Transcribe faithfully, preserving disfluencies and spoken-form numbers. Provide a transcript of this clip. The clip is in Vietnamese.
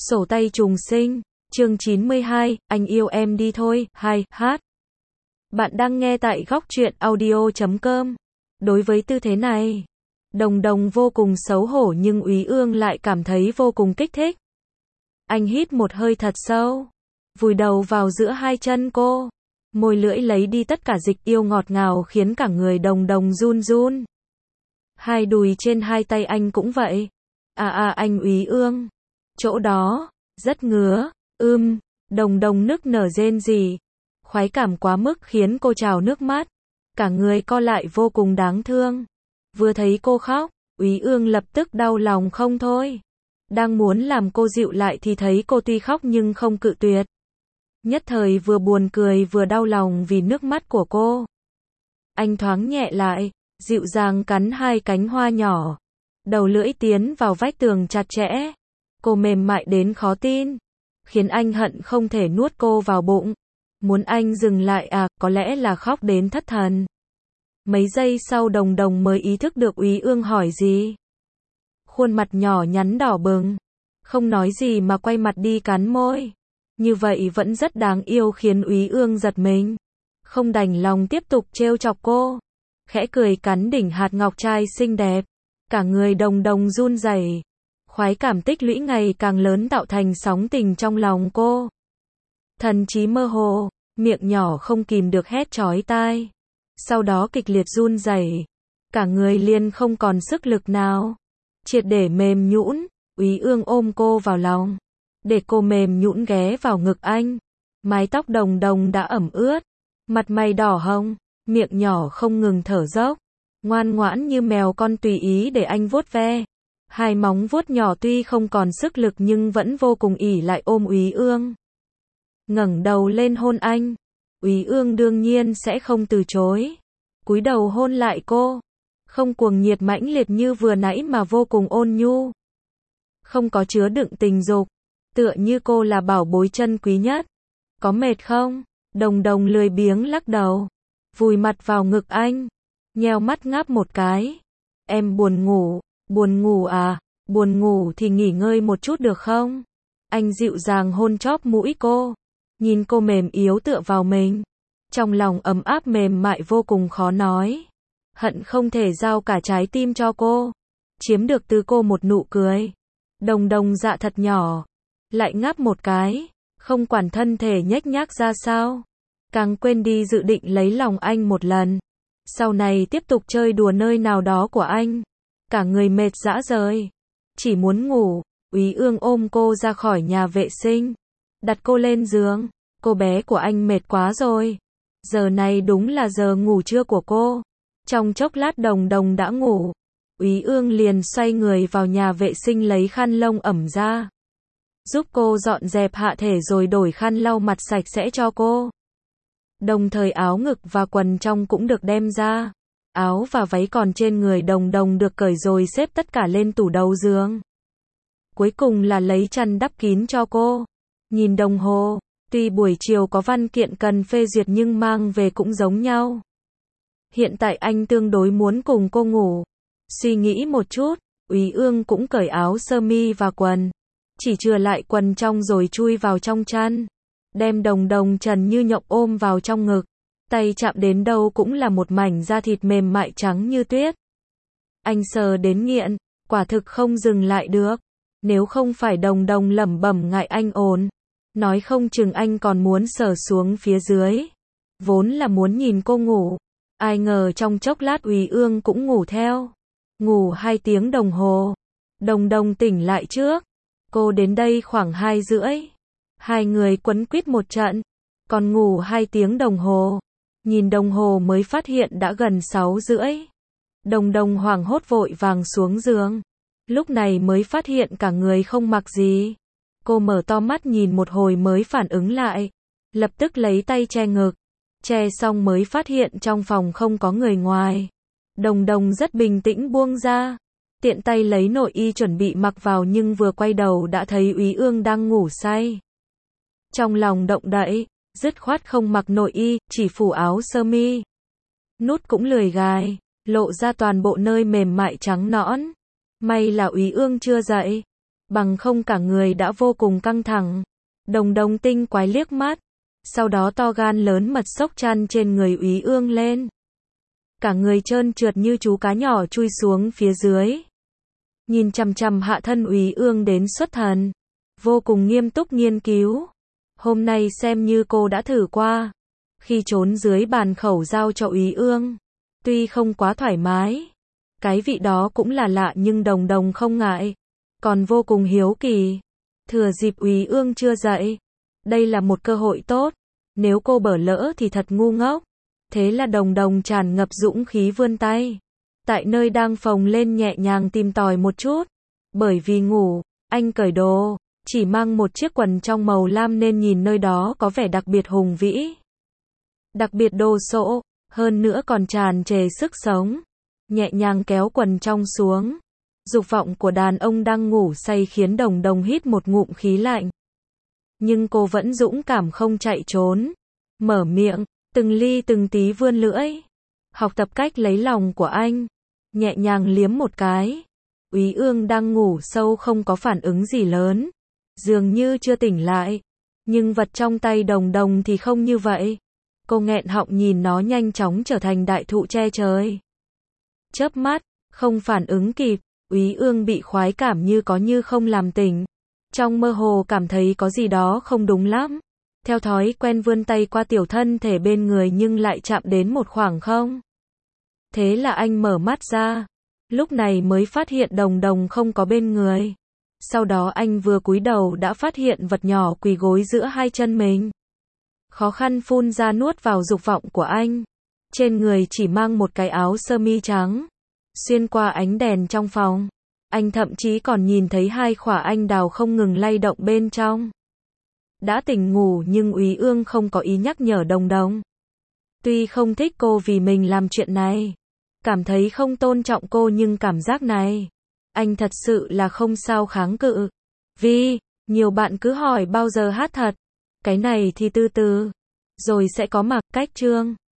Sổ tay trùng sinh, chương chín mươi hai, anh yêu em đi thôi, hai, hát. Bạn đang nghe tại góc truyện audio chấm com. Đối với tư thế này, Đồng Đồng vô cùng xấu hổ nhưng Úy Ương lại cảm thấy vô cùng kích thích. Anh hít một hơi thật sâu, vùi đầu vào giữa hai chân cô, môi lưỡi lấy đi tất cả dịch yêu ngọt ngào khiến cả người Đồng Đồng run run. Hai đùi trên hai tay anh cũng vậy. À à anh Úy Ương, chỗ đó, rất ngứa, ưm, Đồng Đồng nức nở rên rỉ. Khoái cảm quá mức khiến cô trào nước mắt. Cả người co lại vô cùng đáng thương. Vừa thấy cô khóc, Úy Ương lập tức đau lòng không thôi. Đang muốn làm cô dịu lại thì thấy cô tuy khóc nhưng không cự tuyệt. Nhất thời vừa buồn cười vừa đau lòng vì nước mắt của cô. Anh thoáng nhẹ lại, dịu dàng cắn hai cánh hoa nhỏ. Đầu lưỡi tiến vào vách tường chặt chẽ. Cô mềm mại đến khó tin, khiến anh hận không thể nuốt cô vào bụng. Muốn anh dừng lại à, có lẽ là khóc đến thất thần. Mấy giây sau Đồng Đồng mới ý thức được Úy Ương hỏi gì. Khuôn mặt nhỏ nhắn đỏ bừng, không nói gì mà quay mặt đi cắn môi. Như vậy vẫn rất đáng yêu khiến Úy Ương giật mình. Không đành lòng tiếp tục trêu chọc cô. Khẽ cười cắn đỉnh hạt ngọc trai xinh đẹp. Cả người Đồng Đồng run rẩy. Khoái cảm tích lũy ngày càng lớn tạo thành sóng tình trong lòng cô. Thần trí mơ hồ, miệng nhỏ không kìm được hét chói tai. Sau đó kịch liệt run rẩy, cả người liền không còn sức lực nào, triệt để mềm nhũn. Úy Ương ôm cô vào lòng, để cô mềm nhũn ghé vào ngực anh. Mái tóc Đồng Đồng đã ẩm ướt, mặt mày đỏ hồng, miệng nhỏ không ngừng thở dốc, ngoan ngoãn như mèo con tùy ý để anh vuốt ve. Hai móng vuốt nhỏ tuy không còn sức lực nhưng vẫn vô cùng ỉ lại ôm Úy Ương. Ngẩng đầu lên hôn anh. Úy Ương đương nhiên sẽ không từ chối. Cúi đầu hôn lại cô. Không cuồng nhiệt mãnh liệt như vừa nãy mà vô cùng ôn nhu. Không có chứa đựng tình dục. Tựa như cô là bảo bối chân quý nhất. Có mệt không? Đồng Đồng lười biếng lắc đầu. Vùi mặt vào ngực anh. Nheo mắt ngáp một cái. Em buồn ngủ. Buồn ngủ à? Buồn ngủ thì nghỉ ngơi một chút được không? Anh dịu dàng hôn chóp mũi cô. Nhìn cô mềm yếu tựa vào mình. Trong lòng ấm áp mềm mại vô cùng khó nói. Hận không thể giao cả trái tim cho cô. Chiếm được từ cô một nụ cười. Đồng Đồng dạ thật nhỏ. Lại ngáp một cái. Không quản thân thể nhếch nhác ra sao. Càng quên đi dự định lấy lòng anh một lần. Sau này tiếp tục chơi đùa nơi nào đó của anh. Cả người mệt rã rời. Chỉ muốn ngủ. Úy Ương ôm cô ra khỏi nhà vệ sinh. Đặt cô lên giường. Cô bé của anh mệt quá rồi. Giờ này đúng là giờ ngủ trưa của cô. Trong chốc lát Đồng Đồng đã ngủ. Úy Ương liền xoay người vào nhà vệ sinh lấy khăn lông ẩm ra. Giúp cô dọn dẹp hạ thể rồi đổi khăn lau mặt sạch sẽ cho cô. Đồng thời áo ngực và quần trong cũng được đem ra. Áo và váy còn trên người Đồng Đồng được cởi rồi xếp tất cả lên tủ đầu giường. Cuối cùng là lấy chăn đắp kín cho cô. Nhìn đồng hồ, tuy buổi chiều có văn kiện cần phê duyệt nhưng mang về cũng giống nhau. Hiện tại anh tương đối muốn cùng cô ngủ. Suy nghĩ một chút, Úy Ương cũng cởi áo sơ mi và quần. Chỉ chừa lại quần trong rồi chui vào trong chăn. Đem Đồng Đồng trần như nhộng ôm vào trong ngực. Tay chạm đến đâu cũng là một mảnh da thịt mềm mại trắng như tuyết. Anh sờ đến nghiện, quả thực không dừng lại được. Nếu không phải Đồng Đồng lẩm bẩm ngại anh ồn, nói không chừng anh còn muốn sờ xuống phía dưới. Vốn là muốn nhìn cô ngủ. Ai ngờ trong chốc lát Úy Ương cũng ngủ theo. Ngủ hai tiếng đồng hồ. Đồng Đồng tỉnh lại trước. Cô đến đây khoảng hai rưỡi. Hai người quấn quýt một trận. Còn ngủ hai tiếng đồng hồ. Nhìn đồng hồ mới phát hiện đã gần sáu rưỡi. Đồng Đồng hoảng hốt vội vàng xuống giường. Lúc này mới phát hiện cả người không mặc gì. Cô mở to mắt nhìn một hồi mới phản ứng lại. Lập tức lấy tay che ngực. Che xong mới phát hiện trong phòng không có người ngoài. Đồng Đồng rất bình tĩnh buông ra. Tiện tay lấy nội y chuẩn bị mặc vào nhưng vừa quay đầu đã thấy Úy Ương đang ngủ say. Trong lòng động đậy, dứt khoát không mặc nội y, chỉ phủ áo sơ mi. Nút cũng lười gài, lộ ra toàn bộ nơi mềm mại trắng nõn. May là Úy Ương chưa dậy. bằng không cả người đã vô cùng căng thẳng. Đồng Đồng tinh quái liếc mắt, sau đó to gan lớn mật xốc chăn trên người Úy Ương lên. Cả người trơn trượt như chú cá nhỏ chui xuống phía dưới. Nhìn chằm chằm hạ thân Úy Ương đến xuất thần, vô cùng nghiêm túc nghiên cứu. Hôm nay xem như cô đã thử qua. Khi trốn dưới bàn khẩu giao cho Úy Ương, tuy không quá thoải mái, cái vị đó cũng là lạ nhưng Đồng Đồng không ngại, còn vô cùng hiếu kỳ. Thừa dịp Úy Ương chưa dậy, đây là một cơ hội tốt, nếu cô bở lỡ thì thật ngu ngốc. Thế là Đồng Đồng tràn ngập dũng khí vươn tay, tại nơi đang phồng lên nhẹ nhàng tìm tòi một chút. Bởi vì ngủ, anh cởi đồ, chỉ mang một chiếc quần trong màu lam nên nhìn nơi đó có vẻ đặc biệt hùng vĩ, đặc biệt đồ sộ, hơn nữa còn tràn trề sức sống. Nhẹ nhàng kéo quần trong xuống, dục vọng của đàn ông đang ngủ say khiến Đồng Đồng hít một ngụm khí lạnh. Nhưng cô vẫn dũng cảm không chạy trốn, mở miệng, từng ly từng tí vươn lưỡi, học tập cách lấy lòng của anh, nhẹ nhàng liếm một cái. Úy Ương đang ngủ sâu không có phản ứng gì lớn, dường như chưa tỉnh lại, nhưng vật trong tay Đồng Đồng thì không như vậy. Cô nghẹn họng nhìn nó nhanh chóng trở thành đại thụ che trời. Chớp mắt, không phản ứng kịp, Úy Ương bị khoái cảm như có như không làm tỉnh. Trong mơ hồ cảm thấy có gì đó không đúng lắm. Theo thói quen vươn tay qua tiểu thân thể bên người nhưng lại chạm đến một khoảng không. Thế là anh mở mắt ra, lúc này mới phát hiện Đồng Đồng không có bên người. Sau đó anh vừa cúi đầu đã phát hiện vật nhỏ quỳ gối giữa hai chân mình. Khó khăn phun ra nuốt vào dục vọng của anh. Trên người chỉ mang một cái áo sơ mi trắng. Xuyên qua ánh đèn trong phòng, anh thậm chí còn nhìn thấy hai khỏa anh đào không ngừng lay động bên trong. Đã tỉnh ngủ nhưng Úy Ương không có ý nhắc nhở Đồng Đồng. Tuy không thích cô vì mình làm chuyện này, cảm thấy không tôn trọng cô nhưng cảm giác này, anh thật sự là không sao kháng cự. Vì, nhiều bạn cứ hỏi bao giờ hát thật. Cái này thì từ từ, rồi sẽ có mặc cách chương.